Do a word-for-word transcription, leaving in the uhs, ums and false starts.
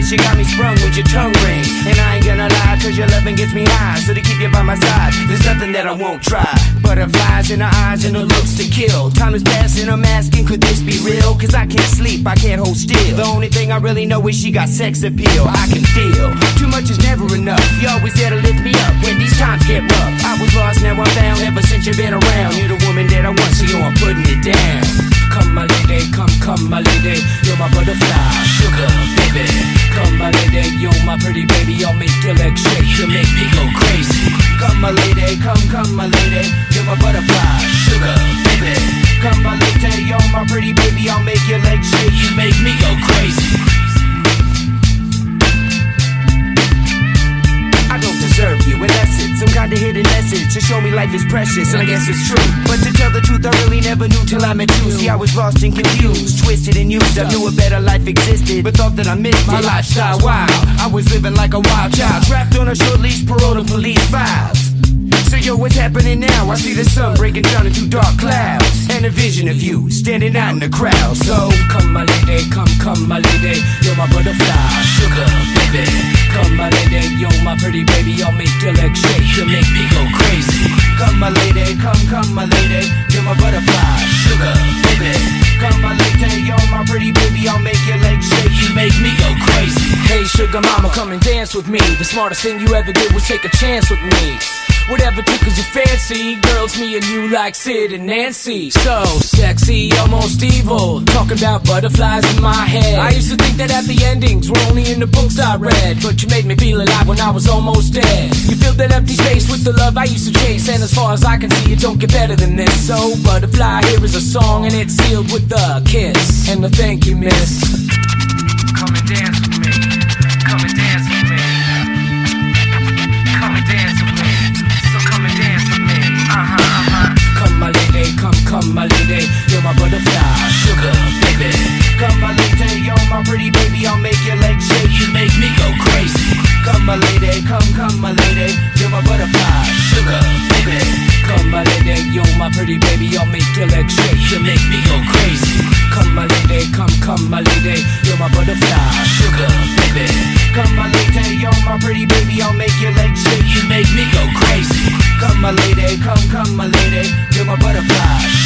Cause you got me sprung with your tongue ring. And I ain't gonna lie, cause your loving gets me high. So to keep you by my side, there's nothing that I won't try. Butterflies in her eyes and her looks to kill. Time is passing, I'm asking, could this be real? Cause I can't sleep, I can't hold still. The only thing I really know is she got sex appeal. I can feel, too much is never enough. You always there to lift me up when these times get rough. I was lost, now I'm found, ever since you've been around. You're the woman that I want, so yo, I'm putting it down. Come my lady, come, come my lady. You're my butterfly, sugar, baby. Come my lady, you're my pretty baby. I'll make your legs shake, you make me go crazy. Come my lady, come, come my lady. You're my butterfly, sugar, baby. Come my lady, you're my pretty baby. I'll make your legs shake, you make me go crazy. I don't deserve you, and that's it. Some kind of hidden message to show me life is precious, and I guess it's true. But to tell the truth, I really never knew till I met you. See, I was lost and confused, twisted and used. I knew a better life existed, but thought that I missed my lifestyle wild. I was living like a wild child, trapped on a short leash, parole to police files. So yo, what's happening now? I see the sun breaking down into dark clouds, and a vision of you standing out in the crowd. So come my lady, come, come my lady. You're my butterfly, sugar, baby. Come my lady, you're my pretty baby. I'll make your legs shake, you make me go crazy. Come my lady, come, come my lady. You're my butterfly, sugar, baby. Come my lady, you're my pretty baby. I'll make your legs shake, you make me go crazy. Hey sugar mama, come and dance with me. The smartest thing you ever did was take a chance with me. Whatever tickles your fancy, girls, me and you like Sid and Nancy. So sexy, almost evil, talking about butterflies in my head. I used to think that happy endings were only in the books I read, but you made me feel alive when I was almost dead. You filled that empty space with the love I used to chase, and as far as I can see, it don't get better than this. So butterfly, here is a song, and it's sealed with a kiss and a thank you, miss. Come and dance with me, come and dance with me, come and dance with me. Uh-huh, uh-huh. Come my lady, come, come my lady. You're my butterfly, sugar, baby. Come my lady, you're my pretty baby. I'll make your legs shake, you make me go crazy. Come my lady, come, come my lady. You're my butterfly, sugar, baby. Come my lady, you're my pretty baby. I'll make your legs shake, you make me go crazy. Come my lady, come, come my lady. You're my butterfly, sugar, baby. Come my lady, you're my pretty baby. I'll make your legs shake, you make me go crazy. Come my lady, come, come my lady. You're my butterfly,